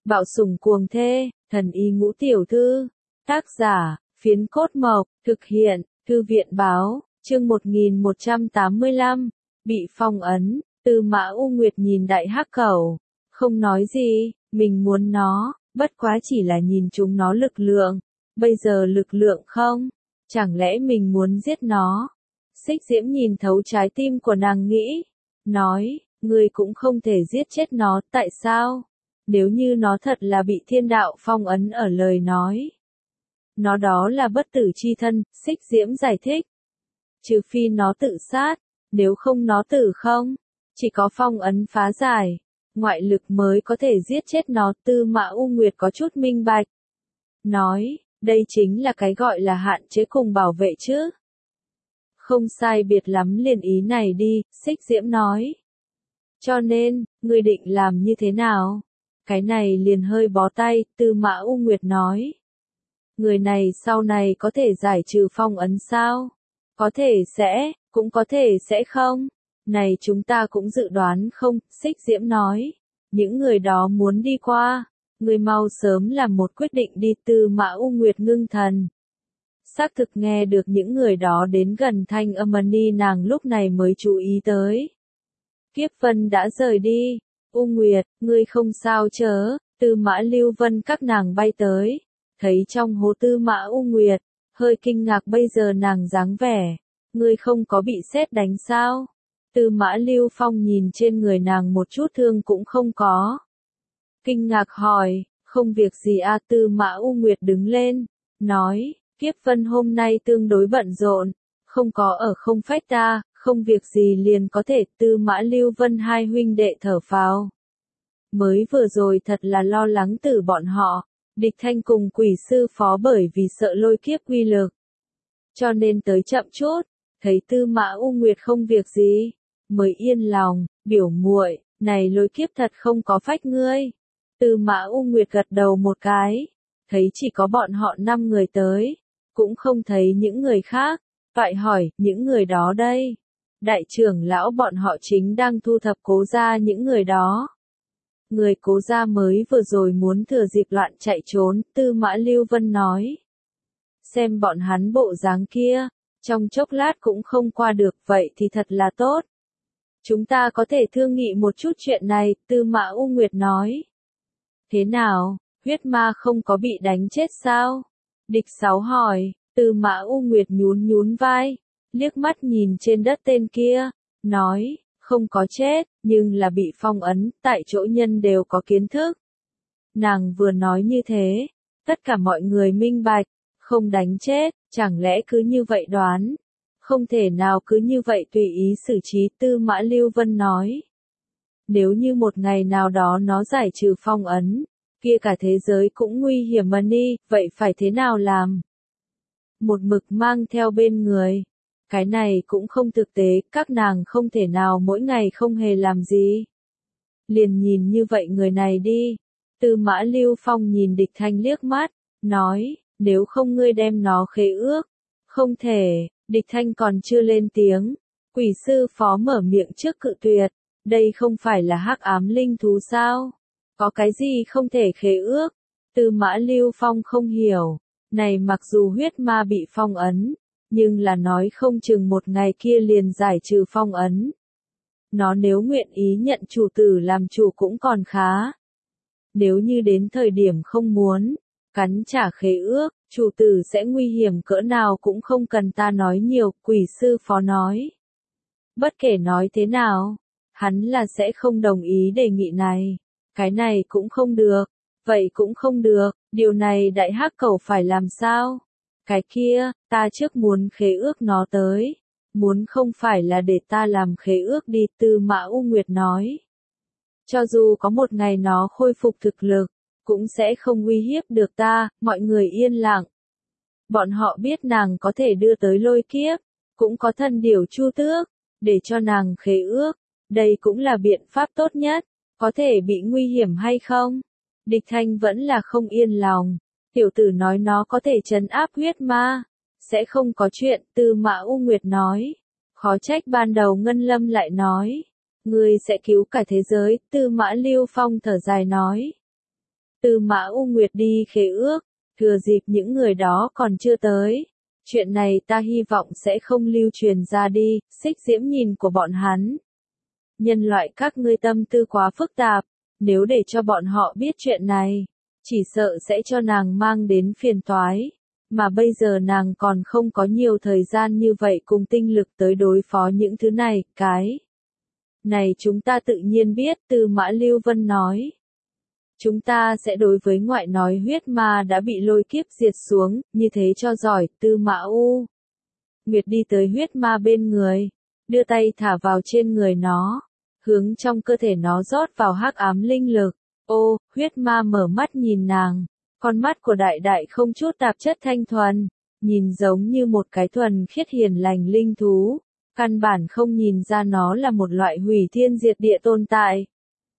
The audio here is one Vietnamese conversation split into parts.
Bạo sủng cuồng thê, thần y ngũ tiểu thư. Tác giả, Phiến Cốt Mộc, thực hiện, Thư viện báo, chương 1185, bị phong ấn. Tư Mã U Nguyệt nhìn Đại Hắc Cẩu, không nói gì, mình muốn nó, bất quá chỉ là nhìn chúng nó lực lượng, bây giờ lực lượng không, chẳng lẽ mình muốn giết nó. Xích Diễm nhìn thấu trái tim của nàng nghĩ, nói, ngươi cũng không thể giết chết nó, tại sao? Nếu như nó thật là bị thiên đạo phong ấn ở lời nói. Nó đó là bất tử chi thân, Xích Diễm giải thích. Trừ phi nó tự sát, nếu không nó tử không, chỉ có phong ấn phá giải, ngoại lực mới có thể giết chết nó. Tư Mã U Nguyệt có chút minh bạch. Nói, đây chính là cái gọi là hạn chế cùng bảo vệ chứ. Không sai biệt lắm liền ý này đi, Xích Diễm nói. Cho nên, ngươi định làm như thế nào? Cái này liền hơi bó tay, Tư Mã U Nguyệt nói. Người này sau này có thể giải trừ phong ấn sao? Có thể sẽ, cũng có thể sẽ không. Này chúng ta cũng dự đoán không, Xích Diễm nói. Những người đó muốn đi qua, người mau sớm làm một quyết định đi. Tư Mã U Nguyệt ngưng thần. Xác thực nghe được những người đó đến gần thanh âm ni nàng lúc này mới chú ý tới. Kiếp Vân đã rời đi. U Nguyệt, ngươi không sao chớ. Tư Mã Lưu Vân các nàng bay tới. Thấy trong hố Tư Mã U Nguyệt, hơi kinh ngạc bây giờ nàng dáng vẻ. Ngươi không có bị sét đánh sao? Tư Mã Lưu Phong nhìn trên người nàng một chút thương cũng không có. Kinh ngạc hỏi, không việc gì à? Tư Mã U Nguyệt đứng lên, nói, Kiếp Vân hôm nay tương đối bận rộn, không có ở không phách ta, không việc gì liền có thể. Tư Mã Lưu Vân hai huynh đệ thở phào. Mới vừa rồi thật là lo lắng từ bọn họ, Địch Thanh cùng Quỷ Sư Phó bởi vì sợ lôi kiếp uy lực. Cho nên tới chậm chút, thấy Tư Mã U Nguyệt không việc gì, mới yên lòng, biểu muội, này lôi kiếp thật không có phách ngươi. Tư Mã U Nguyệt gật đầu một cái, thấy chỉ có bọn họ 5 người tới, cũng không thấy những người khác, toại hỏi, những người đó đây. Đại trưởng lão bọn họ chính đang thu thập Cố gia những người đó. Người Cố gia mới vừa rồi muốn thừa dịp loạn chạy trốn, Tư Mã Lưu Vân nói. Xem bọn hắn bộ dáng kia, trong chốc lát cũng không qua được, vậy thì thật là tốt. Chúng ta có thể thương nghị một chút chuyện này, Tư Mã U Nguyệt nói. Thế nào, huyết ma không có bị đánh chết sao? Địch Sáu hỏi. Tư Mã U Nguyệt nhún nhún vai, liếc mắt nhìn trên đất tên kia, nói, không có chết, nhưng là bị phong ấn, tại chỗ nhân đều có kiến thức. Nàng vừa nói như thế, tất cả mọi người minh bạch, không đánh chết, chẳng lẽ cứ như vậy đoán? Không thể nào cứ như vậy tùy ý xử trí. Tư Mã Lưu Vân nói. Nếu như một ngày nào đó nó giải trừ phong ấn, kia cả thế giới cũng nguy hiểm mà đi, vậy phải thế nào làm? Một mực mang theo bên người. Cái này cũng không thực tế, các nàng không thể nào mỗi ngày không hề làm gì. Liền nhìn như vậy người này đi. Tư Mã Lưu Phong nhìn Địch Thanh liếc mắt, nói, nếu không ngươi đem nó khế ước. Không thể, Địch Thanh còn chưa lên tiếng. Quỷ Sư Phó mở miệng trước cự tuyệt, đây không phải là hắc ám linh thú sao? Có cái gì không thể khế ước? Tư Mã Lưu Phong không hiểu. Này mặc dù huyết ma bị phong ấn, nhưng là nói không chừng một ngày kia liền giải trừ phong ấn. Nó nếu nguyện ý nhận chủ tử làm chủ cũng còn khá. Nếu như đến thời điểm không muốn, cắn trả khế ước, chủ tử sẽ nguy hiểm cỡ nào cũng không cần ta nói nhiều, Quỷ Sư Phó nói. Bất kể nói thế nào, hắn là sẽ không đồng ý đề nghị này. Cái này cũng không được, vậy cũng không được, điều này Đại Hắc Cẩu phải làm sao? Cái kia, ta trước muốn khế ước nó tới. Muốn không phải là để ta làm khế ước đi. Tư Mã U Nguyệt nói. Cho dù có một ngày nó khôi phục thực lực, cũng sẽ không uy hiếp được ta. Mọi người yên lặng. Bọn họ biết nàng có thể đưa tới lôi kiếp, cũng có thần điểu chu tước, để cho nàng khế ước. Đây cũng là biện pháp tốt nhất. Có thể bị nguy hiểm hay không? Địch Thanh vẫn là không yên lòng. Tiểu tử nói nó có thể trấn áp huyết ma. Sẽ không có chuyện. Tư Mã U Nguyệt nói. Khó trách ban đầu Ngân Lâm lại nói. Ngươi sẽ cứu cả thế giới. Tư Mã Lưu Phong thở dài nói. Tư Mã U Nguyệt đi khế ước, thừa dịp những người đó còn chưa tới. Chuyện này ta hy vọng sẽ không lưu truyền ra đi, Xích Diễm nhìn của bọn hắn. Nhân loại các ngươi tâm tư quá phức tạp, nếu để cho bọn họ biết chuyện này, chỉ sợ sẽ cho nàng mang đến phiền toái. Mà bây giờ nàng còn không có nhiều thời gian như vậy cùng tinh lực tới đối phó những thứ này, cái này chúng ta tự nhiên biết, Tư Mã Lưu Vân nói. Chúng ta sẽ đối với ngoại nói huyết ma đã bị lôi kiếp diệt xuống, như thế cho giỏi, Tư Mã U Nguyệt đi tới huyết ma bên người, đưa tay thả vào trên người nó, hướng trong cơ thể nó rót vào hắc ám linh lực. Ô, huyết ma mở mắt nhìn nàng, con mắt của đại đại không chút tạp chất thanh thuần, nhìn giống như một cái thuần khiết hiền lành linh thú, căn bản không nhìn ra nó là một loại hủy thiên diệt địa tồn tại.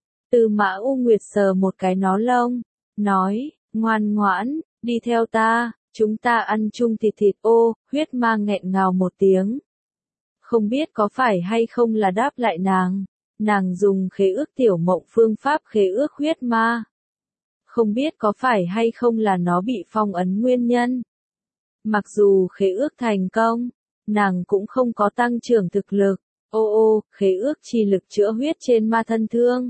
Tư Mã U Nguyệt sờ một cái nó lông, nói, ngoan ngoãn, đi theo ta, chúng ta ăn chung thịt thịt. Ô, huyết ma nghẹn ngào một tiếng. Không biết có phải hay không là đáp lại nàng dùng khế ước tiểu mộng phương pháp khế ước huyết ma. Không biết có phải hay không là nó bị phong ấn nguyên nhân. Mặc dù khế ước thành công, nàng cũng không có tăng trưởng thực lực. Ô, khế ước chi lực chữa huyết trên ma thân thương.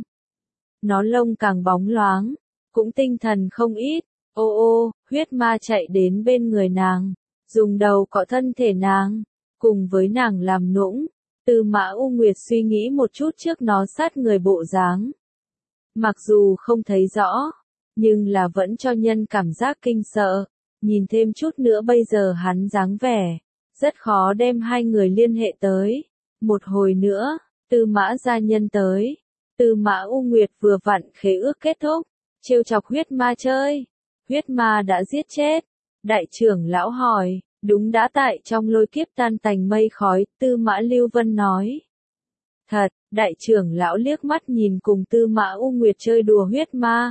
Nó lông càng bóng loáng, cũng tinh thần không ít. Ô, huyết ma chạy đến bên người nàng, dùng đầu cọ thân thể nàng, cùng với nàng làm nũng. Tư Mã U Nguyệt suy nghĩ một chút trước nó sát người bộ dáng. Mặc dù không thấy rõ, nhưng là vẫn cho nhân cảm giác kinh sợ. Nhìn thêm chút nữa bây giờ hắn dáng vẻ, rất khó đem hai người liên hệ tới. Một hồi nữa, Tư Mã gia nhân tới. Tư Mã U Nguyệt vừa vặn khế ước kết thúc, trêu chọc huyết ma chơi. Huyết ma đã giết chết. Đại trưởng lão hỏi, đúng đã tại trong lôi kiếp tan tành mây khói, Tư Mã Lưu Vân nói. Thật, đại trưởng lão liếc mắt nhìn cùng Tư Mã U Nguyệt chơi đùa huyết ma.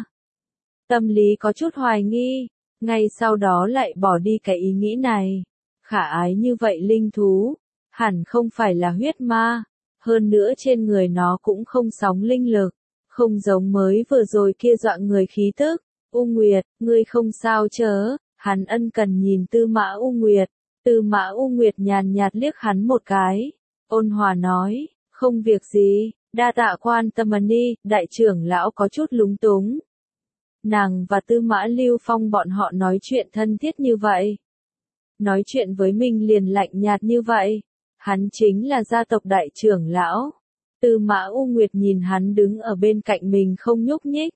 Tâm lý có chút hoài nghi, ngay sau đó lại bỏ đi cái ý nghĩ này. Khả ái như vậy linh thú, hẳn không phải là huyết ma. Hơn nữa trên người nó cũng không sóng linh lực, không giống mới vừa rồi kia dọa người khí tức. U Nguyệt, ngươi không sao chớ, hắn ân cần nhìn Tư Mã U Nguyệt. Tư Mã U Nguyệt nhàn nhạt liếc hắn một cái, ôn hòa nói, không việc gì, đa tạ quan tâm đi. Đại trưởng lão có chút lúng túng. Nàng và Tư Mã Lưu Phong bọn họ nói chuyện thân thiết như vậy. Nói chuyện với mình liền lạnh nhạt như vậy. Hắn chính là gia tộc đại trưởng lão. Tư Mã U Nguyệt nhìn hắn đứng ở bên cạnh mình không nhúc nhích.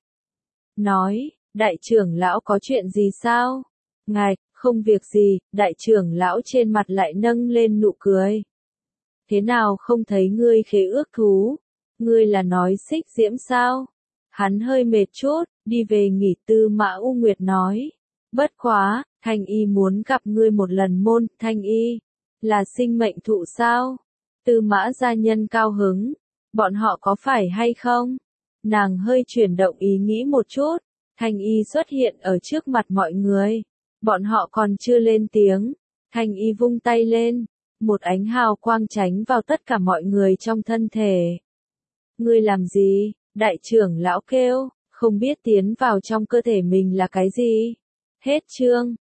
Nói, đại trưởng lão có chuyện gì sao? Ngài, không việc gì, đại trưởng lão trên mặt lại nâng lên nụ cười. Thế nào không thấy ngươi khế ước thú? Ngươi là nói Xích Diễm sao? Hắn hơi mệt chút, đi về nghỉ. Tư Mã U Nguyệt nói. Bất quá, Thanh Y muốn gặp ngươi một lần. Môn, Thanh Y là sinh mệnh thụ sao? Tư Mã gia nhân cao hứng. Bọn họ có phải hay không? Nàng hơi chuyển động ý nghĩ một chút. Thanh Y xuất hiện ở trước mặt mọi người. Bọn họ còn chưa lên tiếng. Thanh Y vung tay lên. Một ánh hào quang tránh vào tất cả mọi người trong thân thể. Ngươi làm gì? Đại trưởng lão kêu, không biết tiến vào trong cơ thể mình là cái gì. Hết chương.